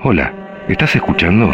Hola, ¿estás escuchando?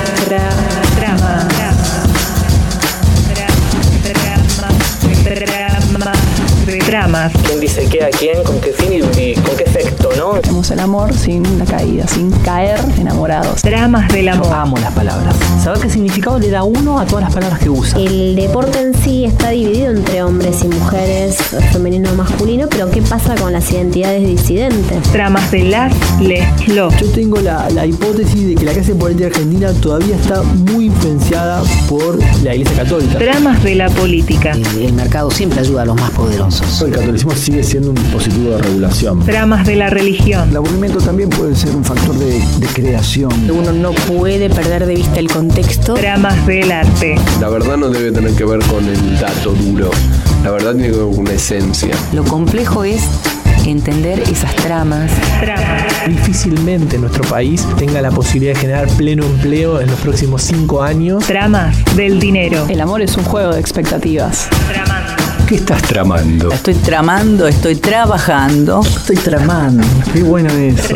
Tramas. ¿Quién dice qué a quién? ¿Con qué fin y con qué efecto, no? Tenemos el amor sin la caída, sin caer enamorados. Tramas del amor. Yo amo las palabras. Saber qué significado le da uno a todas las palabras que usa. El deporte en sí está dividido entre hombres y mujeres, femenino o masculino, pero ¿qué pasa con las identidades disidentes? Tramas de las, les, los. Yo tengo la hipótesis de que la clase política argentina todavía está muy influenciada por la Iglesia Católica. Tramas de la política. El mercado siempre ayuda a los más poderosos. El catolicismo sigue siendo un dispositivo de regulación. Tramas de la religión. El aburrimiento también puede ser un factor de creación. Uno no puede perder de vista el contexto. Tramas del arte. La verdad no debe tener que ver con el dato duro. La verdad tiene que ver con una esencia. Lo complejo es entender esas tramas. Difícilmente nuestro país tenga la posibilidad de generar pleno empleo en los próximos 5 años. Tramas del dinero. El amor es un juego de expectativas. Tramando. ¿Qué estás tramando? Estoy tramando, estoy trabajando. Estoy tramando. Qué bueno eso.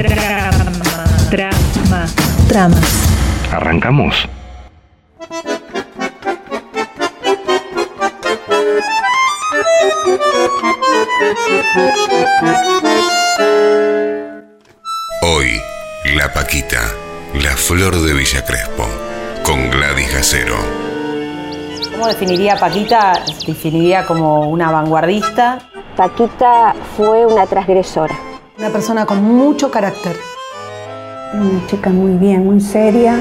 Tramas. ¿Arrancamos? Hoy, La Paquita, la flor de Villa Crespo, con Gladys Gacero. ¿Cómo definiría a Paquita? Definiría como una vanguardista. Paquita fue una transgresora. Una persona con mucho carácter. Una chica muy bien, muy seria,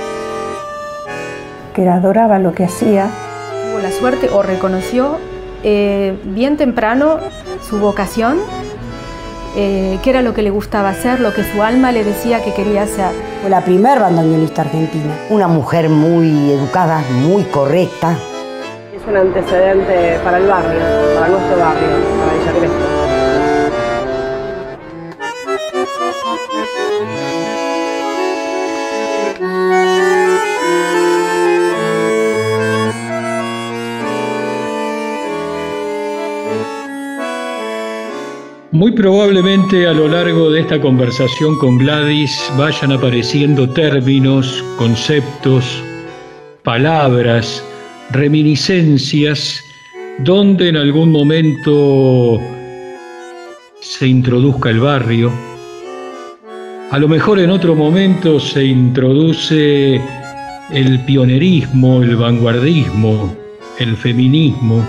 que adoraba lo que hacía. Tuvo la suerte o reconoció bien temprano su vocación, qué era lo que le gustaba hacer, lo que su alma le decía que quería hacer. Fue la primer bandoneonista argentina. Una mujer muy educada, muy correcta. Es un antecedente para el barrio, para nuestro barrio, para Villa Crespo. Muy probablemente a lo largo de esta conversación con Gladys vayan apareciendo términos, conceptos, palabras, reminiscencias, donde en algún momento se introduzca el barrio. A lo mejor en otro momento se introduce el pionerismo, el vanguardismo, el feminismo.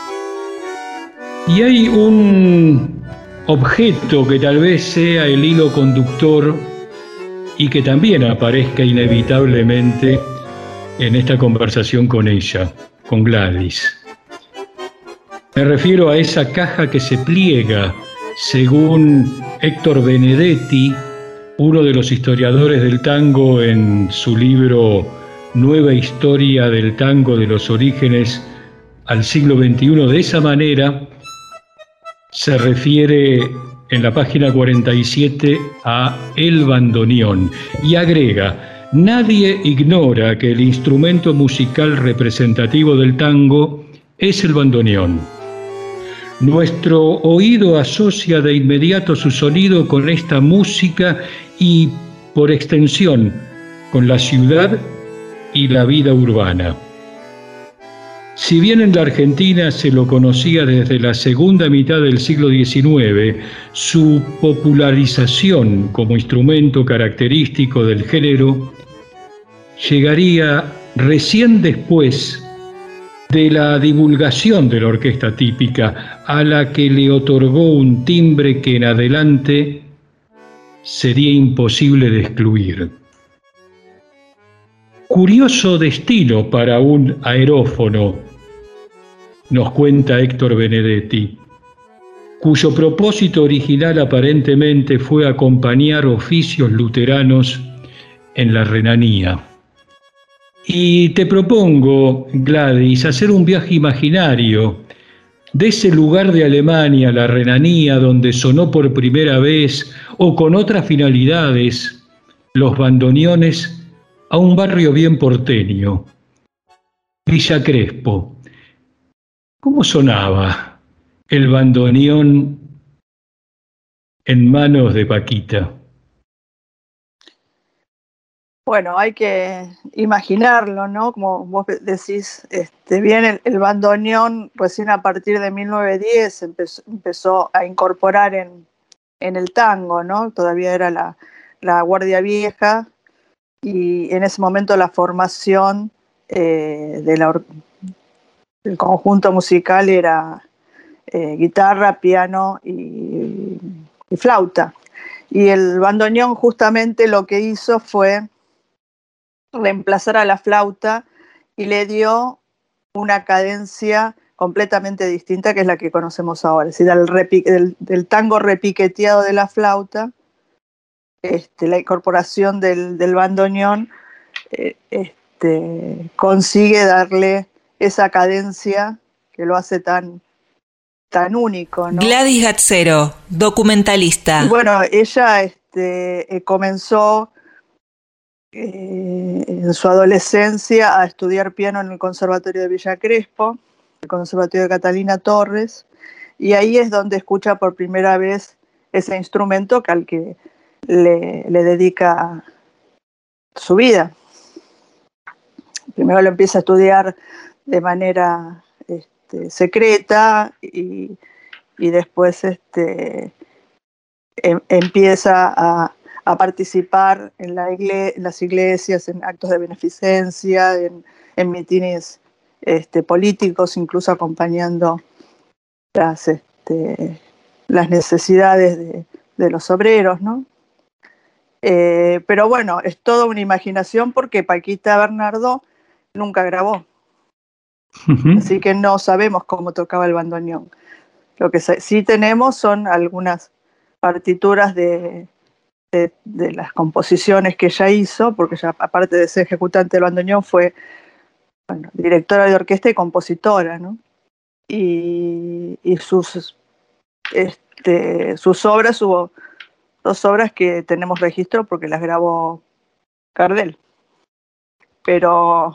Y hay un objeto que tal vez sea el hilo conductor y que también aparezca inevitablemente en esta conversación con ella, con Gladys. Me refiero a esa caja que se pliega, según Héctor Benedetti, uno de los historiadores del tango, en su libro Nueva Historia del Tango de los Orígenes al siglo XXI. De esa manera se refiere en la página 47 a el bandoneón y agrega: nadie ignora que el instrumento musical representativo del tango es el bandoneón. Nuestro oído asocia de inmediato su sonido con esta música y, por extensión, con la ciudad y la vida urbana. Si bien en la Argentina se lo conocía desde la segunda mitad del siglo XIX, su popularización como instrumento característico del género llegaría recién después de la divulgación de la orquesta típica, a la que le otorgó un timbre que en adelante sería imposible de excluir. Curioso destino para un aerófono, nos cuenta Héctor Benedetti, cuyo propósito original aparentemente fue acompañar oficios luteranos en la Renanía. Y te propongo, Gladys, hacer un viaje imaginario de ese lugar de Alemania, la Renanía, donde sonó por primera vez o con otras finalidades los bandoneones, a un barrio bien porteño, Villa Crespo. ¿Cómo sonaba el bandoneón en manos de Paquita? Bueno, hay que imaginarlo, ¿no? Como vos decís, bien el bandoneón recién a partir de 1910 empezó a incorporar en el tango, ¿no? Todavía era la Guardia Vieja, y en ese momento la formación del conjunto musical era guitarra, piano y flauta. Y el bandoneón justamente lo que hizo fue reemplazar a la flauta y le dio una cadencia completamente distinta, que es la que conocemos ahora. Es decir, del tango repiqueteado de la flauta, la incorporación del bandoneón consigue darle esa cadencia que lo hace tan único, ¿no? Gladys Gatzero, documentalista. Y bueno, ella comenzó en su adolescencia a estudiar piano en el Conservatorio de Villa Crespo, el Conservatorio de Catalina Torres, y ahí es donde escucha por primera vez ese instrumento al que le dedica su vida. Primero lo empieza a estudiar de manera secreta y después empieza a participar en las iglesias, en actos de beneficencia, en mitines políticos, incluso acompañando las necesidades de los obreros, ¿no? Pero bueno, es toda una imaginación porque Paquita Bernardo nunca grabó. Así que no sabemos cómo tocaba el bandoneón. Lo que sí tenemos son algunas partituras de las composiciones que ella hizo, porque ella, aparte de ser ejecutante del bandoneón, fue directora de orquesta y compositora, ¿no? Y sus obras, hubo 2 obras que tenemos registro porque las grabó Gardel, pero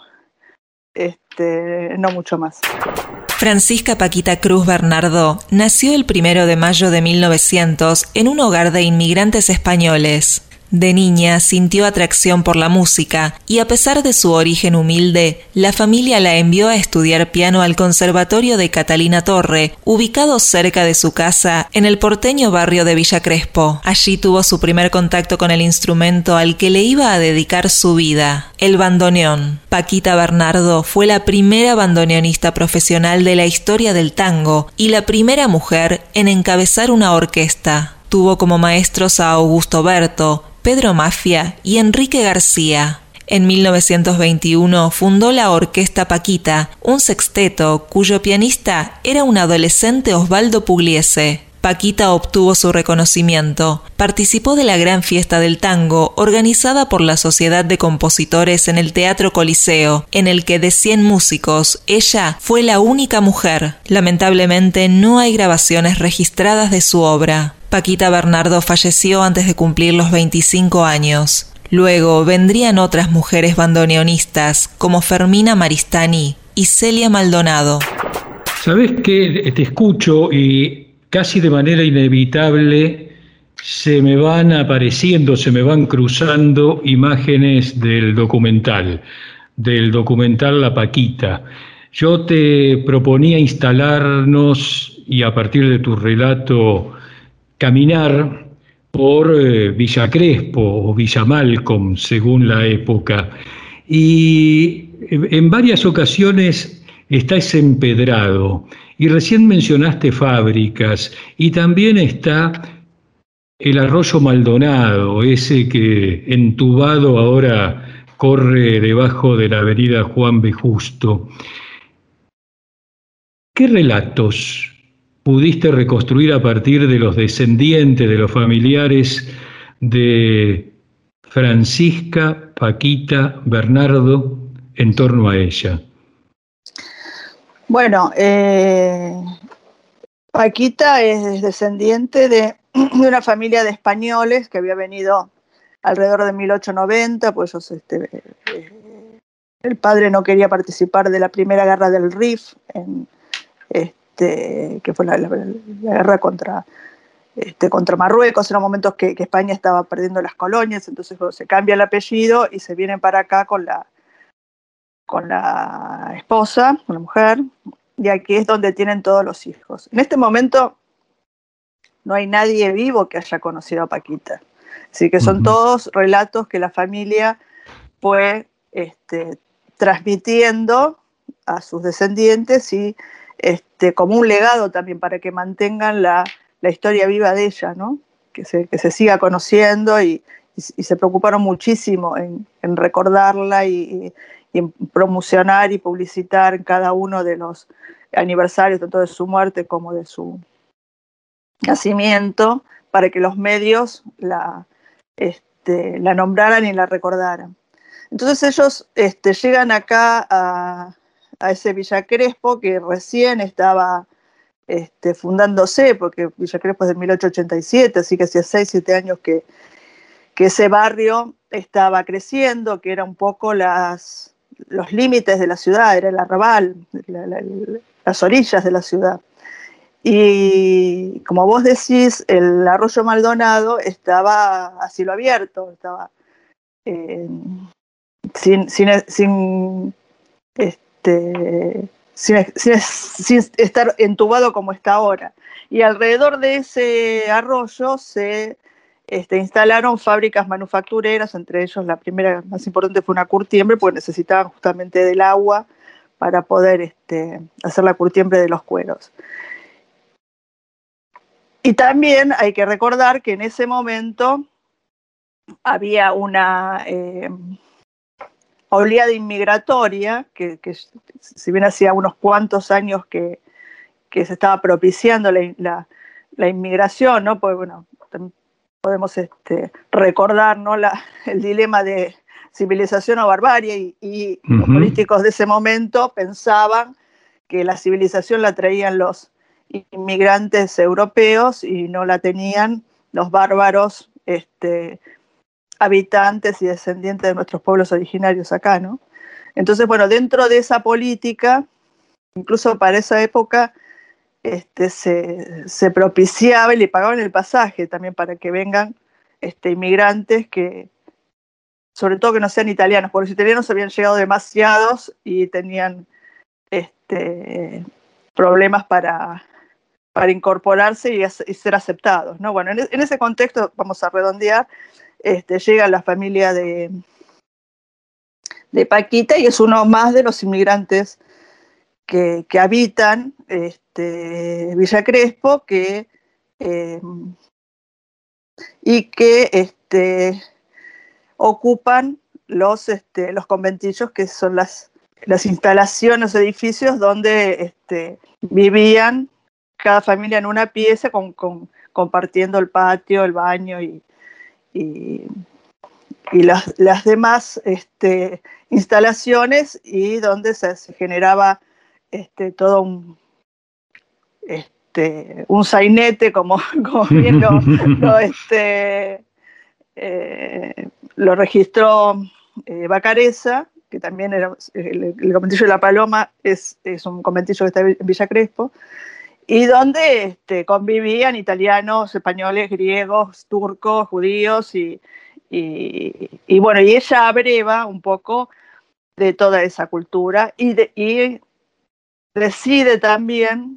no mucho más. Francisca Paquita Cruz Bernardo nació el 1 de mayo de 1900 en un hogar de inmigrantes españoles. De niña sintió atracción por la música y, a pesar de su origen humilde, la familia la envió a estudiar piano al Conservatorio de Catalina Torre, ubicado cerca de su casa en el porteño barrio de Villa Crespo. Allí tuvo su primer contacto con el instrumento al que le iba a dedicar su vida, el bandoneón. Paquita Bernardo fue la primera bandoneonista profesional de la historia del tango y la primera mujer en encabezar una orquesta. Tuvo como maestros a Augusto Berto, Pedro Mafia y Enrique García. En 1921 fundó la Orquesta Paquita, un sexteto cuyo pianista era un adolescente Osvaldo Pugliese. Paquita obtuvo su reconocimiento. Participó de la gran fiesta del tango organizada por la Sociedad de Compositores en el Teatro Coliseo, en el que de 100 músicos, ella fue la única mujer. Lamentablemente no hay grabaciones registradas de su obra. Paquita Bernardo falleció antes de cumplir los 25 años. Luego vendrían otras mujeres bandoneonistas como Fermina Maristani y Celia Maldonado. ¿Sabés qué? Te escucho y casi de manera inevitable se me van apareciendo, se me van cruzando imágenes del documental La Paquita. Yo te proponía instalarnos y a partir de tu relato caminar por Villa Crespo o Villa Malcolm, según la época. Y en varias ocasiones está ese empedrado. Y recién mencionaste fábricas. Y también está el arroyo Maldonado, ese que entubado ahora corre debajo de la avenida Juan B. Justo. ¿Qué relatos pudiste reconstruir a partir de los descendientes, de los familiares de Francisca Paquita Bernardo en torno a ella? Bueno, Paquita es descendiente de una familia de españoles que había venido alrededor de 1890, pues el padre no quería participar de la primera guerra del Rif, que fue la guerra contra contra Marruecos, eran momentos que España estaba perdiendo las colonias, entonces se cambia el apellido y se vienen para acá con la esposa, con la mujer, y aquí es donde tienen todos los hijos. En este momento no hay nadie vivo que haya conocido a Paquita, así que son todos relatos que la familia fue transmitiendo a sus descendientes y como un legado también para que mantengan la historia viva de ella, ¿no? Que se siga conociendo y se preocuparon muchísimo en recordarla y en promocionar y publicitar cada uno de los aniversarios, tanto de su muerte como de su nacimiento, para que los medios la nombraran y la recordaran. Entonces ellos llegan acá a ese Villa Crespo que recién estaba fundándose, porque Villa Crespo es de 1887, así que hacía 6-7 años que ese barrio estaba creciendo, que era un poco los límites de la ciudad, era el arrabal, las orillas de la ciudad. Y como vos decís, el arroyo Maldonado estaba a cielo abierto, estaba sin estar entubado como está ahora. Y alrededor de ese arroyo se instalaron fábricas manufactureras, entre ellos la primera más importante fue una curtiembre, porque necesitaban justamente del agua para poder hacer la curtiembre de los cueros. Y también hay que recordar que en ese momento había una oleada inmigratoria, que si bien hacía unos cuantos años que se estaba propiciando la inmigración, ¿no? Pues bueno, podemos recordar, ¿no? el dilema de civilización o barbarie, y los políticos de ese momento pensaban que la civilización la traían los inmigrantes europeos y no la tenían los bárbaros habitantes y descendientes de nuestros pueblos originarios acá, ¿no? Entonces, bueno, dentro de esa política, incluso para esa época, se propiciaba y le pagaban el pasaje también para que vengan inmigrantes que, sobre todo que no sean italianos, porque los italianos habían llegado demasiados y tenían problemas para incorporarse y ser aceptados, ¿no? Bueno, en ese contexto, vamos a redondear, llega la familia de Paquita y es uno más de los inmigrantes que habitan Villa Crespo y que ocupan los conventillos, que son las instalaciones, edificios donde vivían cada familia en una pieza compartiendo el patio, el baño y las demás instalaciones, y donde se generaba todo un sainete, como bien lo registró Bacareza, que también era el conventillo de La Paloma, es un conventillo que está en Villa Crespo, y donde convivían italianos, españoles, griegos, turcos, judíos, y bueno, y ella abreva un poco de toda esa cultura y decide también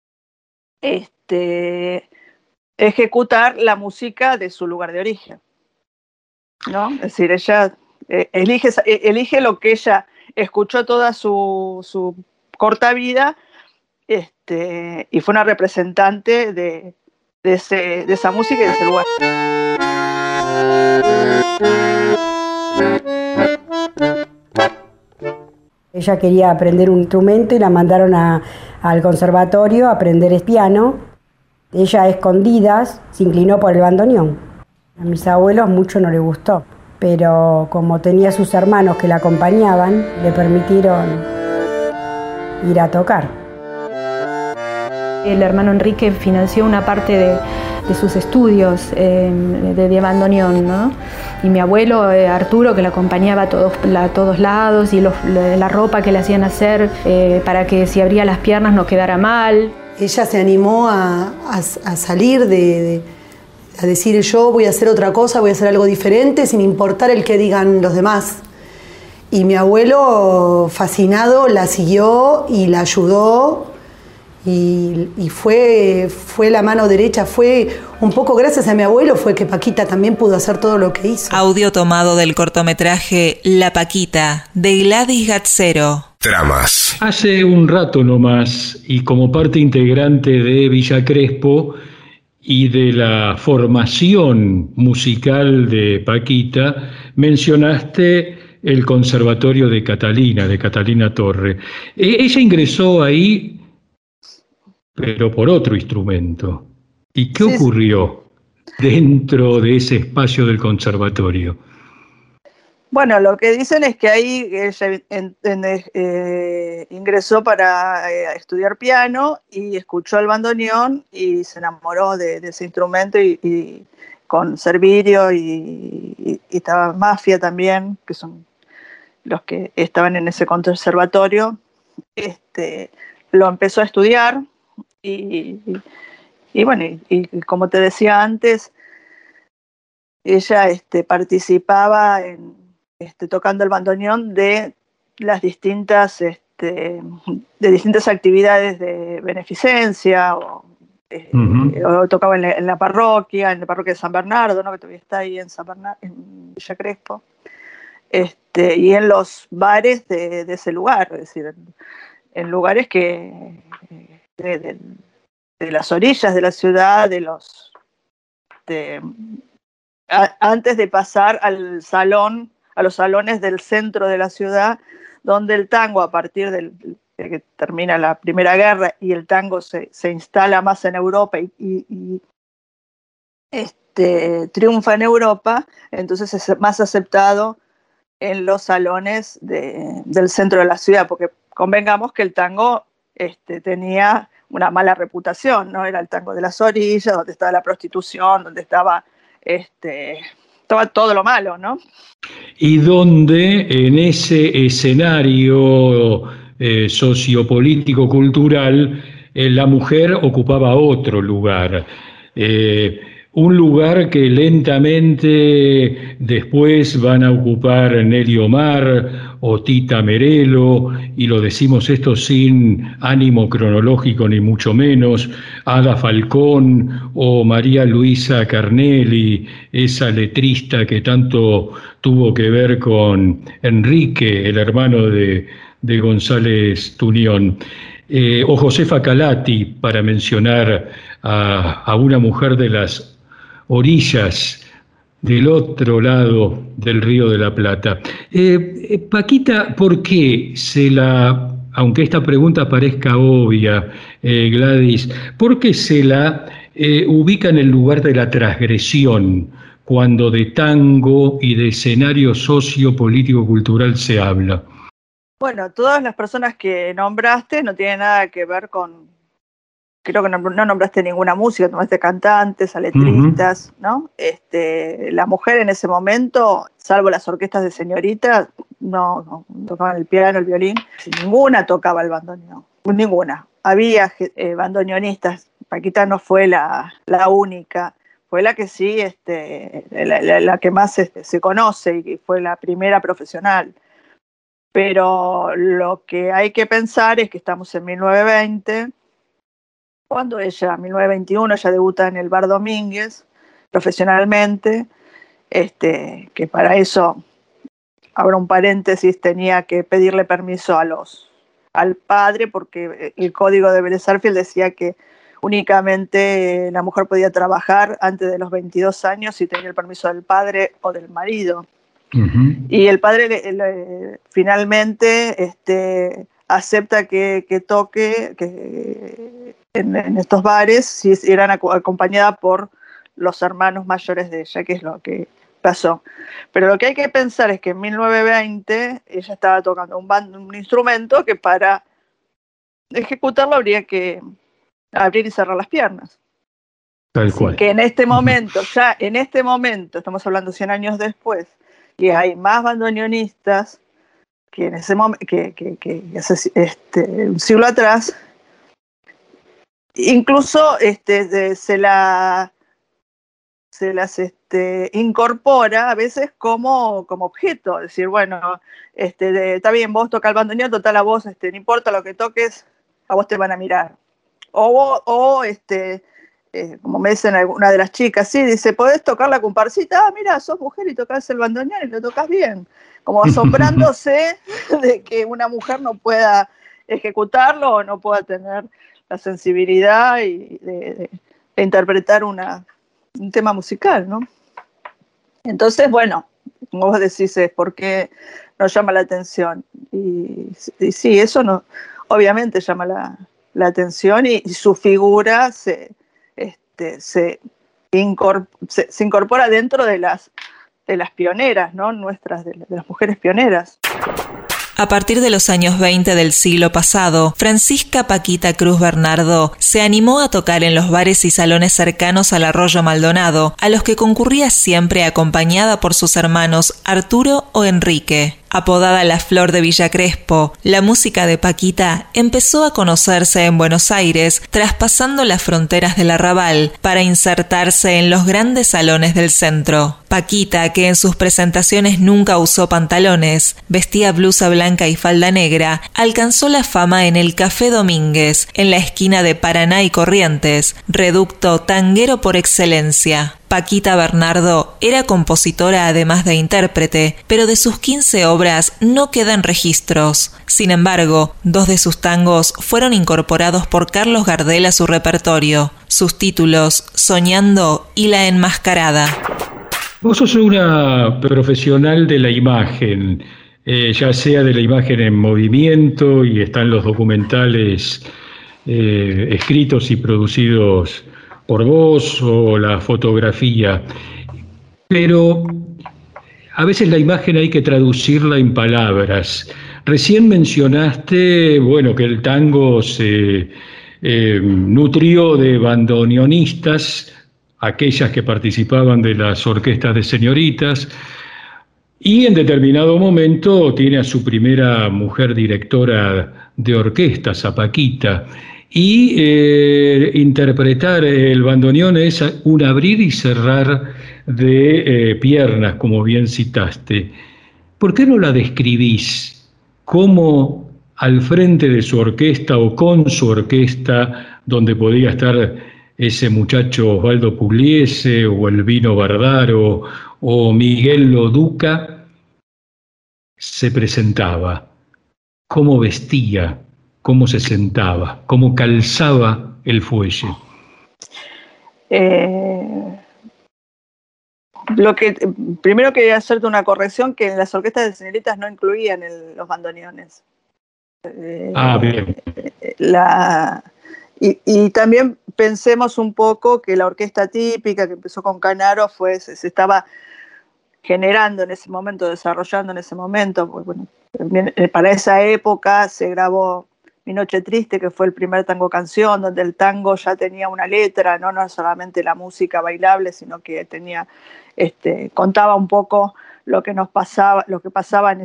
ejecutar la música de su lugar de origen, ¿no? Es decir, ella elige lo que ella escuchó toda su corta vida, y fue una representante de esa música y de ese lugar. Ella quería aprender un instrumento y la mandaron al conservatorio a aprender piano. Ella, a escondidas, se inclinó por el bandoneón. A mis abuelos mucho no le gustó, pero como tenía sus hermanos que la acompañaban, le permitieron ir a tocar. El hermano Enrique financió una parte de sus estudios de bandoneón, ¿no? Y mi abuelo Arturo, que la acompañaba a todos lados, y la ropa que le hacían hacer para que si abría las piernas no quedara mal. ella se animó a salir a decir yo voy a hacer otra cosa, voy a hacer algo diferente sin importar el que digan los demás. Y mi abuelo, fascinado, la siguió y la ayudó y fue la mano derecha. Fue un poco gracias a mi abuelo fue que Paquita también pudo hacer todo lo que hizo. Audio tomado del cortometraje La Paquita, de Gladys Gatzero. Tramas. Hace un rato nomás, y como parte integrante de Villa Crespo y de la formación musical de Paquita, mencionaste el Conservatorio de Catalina Torre. Ella ingresó ahí, pero por otro instrumento. ¿Y qué ocurrió dentro de ese espacio del conservatorio? Bueno, lo que dicen es que ahí ella ingresó para estudiar piano y escuchó el bandoneón y se enamoró de ese instrumento y con Servirio y estaba Mafia también, que son los que estaban en ese conservatorio, lo empezó a estudiar y bueno, y como te decía antes, ella participaba en tocando el bandoneón de las distintas actividades de beneficencia o tocaba en la parroquia de San Bernardo, ¿no? Que todavía está ahí en Villa Crespo, y en los bares de ese lugar, es decir, en lugares que de las orillas de la ciudad, antes de pasar a los salones del centro de la ciudad, donde el tango, a partir de que termina la Primera Guerra y el tango se instala más en Europa y triunfa en Europa, entonces es más aceptado en los salones del centro de la ciudad, porque convengamos que el tango tenía una mala reputación, ¿no? Era el tango de las orillas, donde estaba la prostitución, donde estaba todo lo malo, ¿no? Y donde en ese escenario sociopolítico cultural la mujer ocupaba otro lugar, un lugar que lentamente después van a ocupar Nelly Omar o Tita Merelo, y lo decimos esto sin ánimo cronológico ni mucho menos, Ada Falcón o María Luisa Carnelli, esa letrista que tanto tuvo que ver con Enrique, el hermano de González Tunión, o Josefa Calati, para mencionar a una mujer de las orillas del otro lado del Río de la Plata. Paquita, ¿por qué aunque esta pregunta parezca obvia, Gladys, ¿por qué se la ubica en el lugar de la transgresión cuando de tango y de escenario socio-político-cultural se habla? Bueno, todas las personas que nombraste no tienen nada que ver con... Creo que no nombraste ninguna música, nombraste cantantes, a letristas, ¿no? La mujer en ese momento, salvo las orquestas de señoritas, no tocaban el piano, el violín, ninguna tocaba el bandoneón, ninguna. Había bandoneonistas, Paquita no fue la única, fue la que sí, la que más se conoce y fue la primera profesional. Pero lo que hay que pensar es que estamos en 1920, cuando ella, en 1921, ella debuta en el Bar Domínguez, profesionalmente, que para eso, abro un paréntesis, tenía que pedirle permiso al padre, porque el código de Vélez Sarsfield decía que únicamente la mujer podía trabajar antes de los 22 años si tenía el permiso del padre o del marido. Y el padre finalmente acepta que toque en estos bares si eran acompañada por los hermanos mayores de ella, que es lo que pasó. Pero lo que hay que pensar es que en 1920 ella estaba tocando un instrumento que para ejecutarlo habría que abrir y cerrar las piernas. Tal cual. Que en este momento, estamos hablando 100 años después, y hay más bandoneonistas que en ese momento, que un siglo atrás, incluso se las incorpora a veces como objeto, es decir, bueno, está bien, vos tocás el bandoneón, total a vos, no importa lo que toques, a vos te van a mirar. Como me dicen alguna de las chicas, sí, dice, ¿podés tocar la comparsita? Ah, mira, sos mujer y tocás el bandoneón y lo tocas bien. Como asombrándose de que una mujer no pueda ejecutarlo o no pueda tener la sensibilidad de interpretar un tema musical, ¿no? Entonces, bueno, como vos decís, es por qué nos llama la atención. Y sí, eso no, obviamente llama la atención y su figura se incorpora dentro de las pioneras, ¿no? Nuestras, de las mujeres pioneras. A partir de los años 20 del siglo pasado, Francisca Paquita Cruz Bernardo se animó a tocar en los bares y salones cercanos al Arroyo Maldonado, a los que concurría siempre acompañada por sus hermanos Arturo o Enrique. Apodada La Flor de Villa Crespo, la música de Paquita empezó a conocerse en Buenos Aires, traspasando las fronteras del arrabal para insertarse en los grandes salones del centro. Paquita, que en sus presentaciones nunca usó pantalones, vestía blusa blanca y falda negra, alcanzó la fama en el Café Domínguez, en la esquina de Paraná y Corrientes, reducto tanguero por excelencia. Paquita Bernardo era compositora además de intérprete, pero de sus 15 obras no quedan registros. Sin embargo, 2 de sus tangos fueron incorporados por Carlos Gardel a su repertorio. Sus títulos, Soñando y La Enmascarada. Vos sos una profesional de la imagen, ya sea de la imagen en movimiento, y están los documentales escritos y producidos por vos, o la fotografía, pero a veces la imagen hay que traducirla en palabras. Recién mencionaste, bueno, que el tango se nutrió de bandoneonistas, aquellas que participaban de las orquestas de señoritas, y en determinado momento tiene a su primera mujer directora de orquestas, a Paquita. Y interpretar el bandoneón es un abrir y cerrar de piernas, como bien citaste. ¿Por qué no la describís como al frente de su orquesta o con su orquesta, donde podía estar ese muchacho Osvaldo Pugliese o Elvino Bardaro o Miguel Loduca, se presentaba? ¿Cómo vestía? ¿Cómo se sentaba? ¿Cómo calzaba el fuelle? Primero quería hacerte una corrección, que en las orquestas de señoritas no incluían los bandoneones. Bien. Y también pensemos un poco que la orquesta típica que empezó con Canaro se estaba generando en ese momento, desarrollando en ese momento. Bueno, para esa época se grabó Mi Noche Triste, que fue el primer tango canción, donde el tango ya tenía una letra, no solamente la música bailable, sino que tenía, contaba un poco lo que pasaba en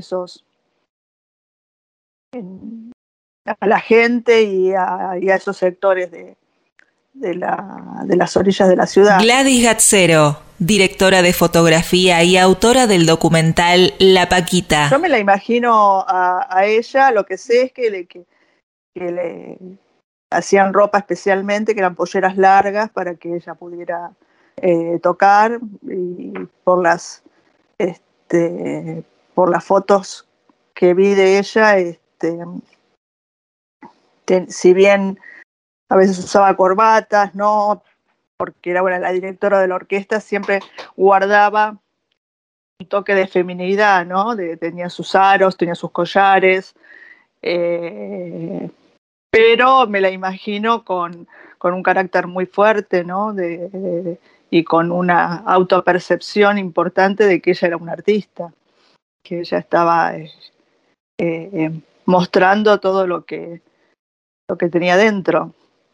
a la gente y a esos sectores de las orillas de la ciudad. Gladys Gatzero, directora de fotografía y autora del documental La Paquita. Yo me la imagino a ella, lo que sé es que le hacían ropa especialmente, que eran polleras largas para que ella pudiera tocar, y por las fotos que vi de ella, si bien a veces usaba corbatas, no, porque era la directora de la orquesta, siempre guardaba un toque de feminidad, ¿no? Tenía sus aros, tenía sus collares, pero me la imagino con un carácter muy fuerte, ¿no? Y con una autopercepción importante de que ella era una artista, que ella estaba mostrando todo lo que tenía dentro,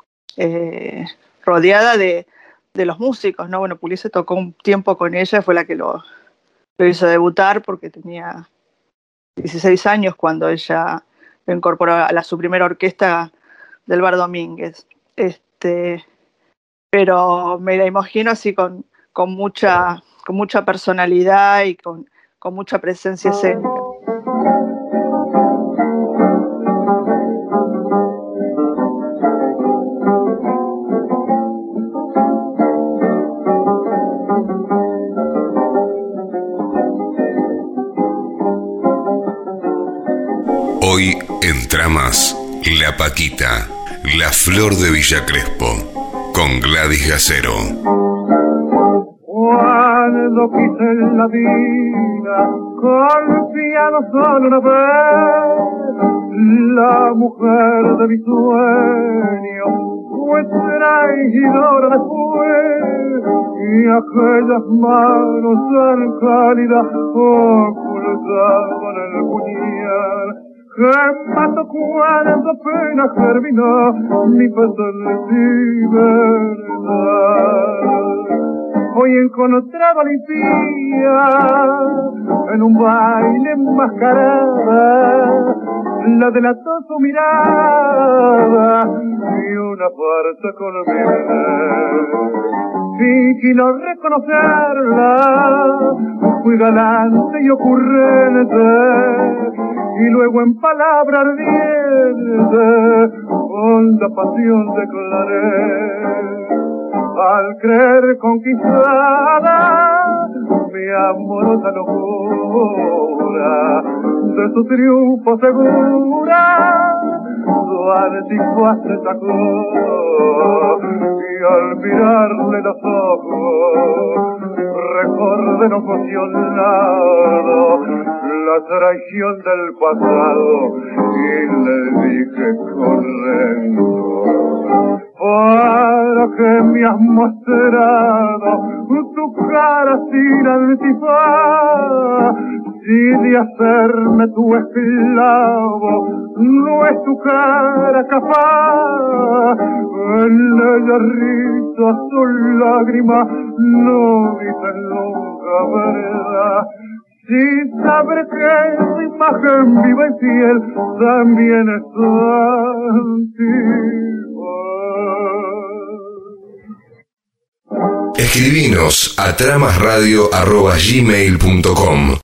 rodeada de los músicos, ¿no? Bueno, Pugliese tocó un tiempo con ella, fue la que lo hizo debutar, porque tenía 16 años cuando ella lo incorporó a su primera orquesta del Bar Domínguez. pero me la imagino así con mucha personalidad y con mucha presencia escénica. Hoy en Tramas, La Paquita, la flor de Villa Crespo, con Gladys Gacero. Cuando quise en la vida, confiado solo una vez, la mujer de mi sueño fue traidora después, y aquellas manos tan cálidas ocultaban el puñal que mató cuando apenas germinó mi libertad. Hoy encontré valentía en un baile enmascarada, la delató su mirada y una farsa conmigo. Fingí no reconocerla, fui galante y ocurrente, y luego en palabra ardiente con la pasión declaré. Al creer conquistada mi amorosa locura, de su triunfo segura, su antigua se sacó, y al mirarle los ojos recordé emocionado la traición del pasado y le dije corriendo: para que me has mostrado tu cara sin antifaz, si de hacerme tu esclavo no es tu cara capaz, en ella risas sus lágrimas no dicen nunca verdad. Si sabré que su imagen viva y fiel también es antigua. Escribinos a tramasradio@gmail.com.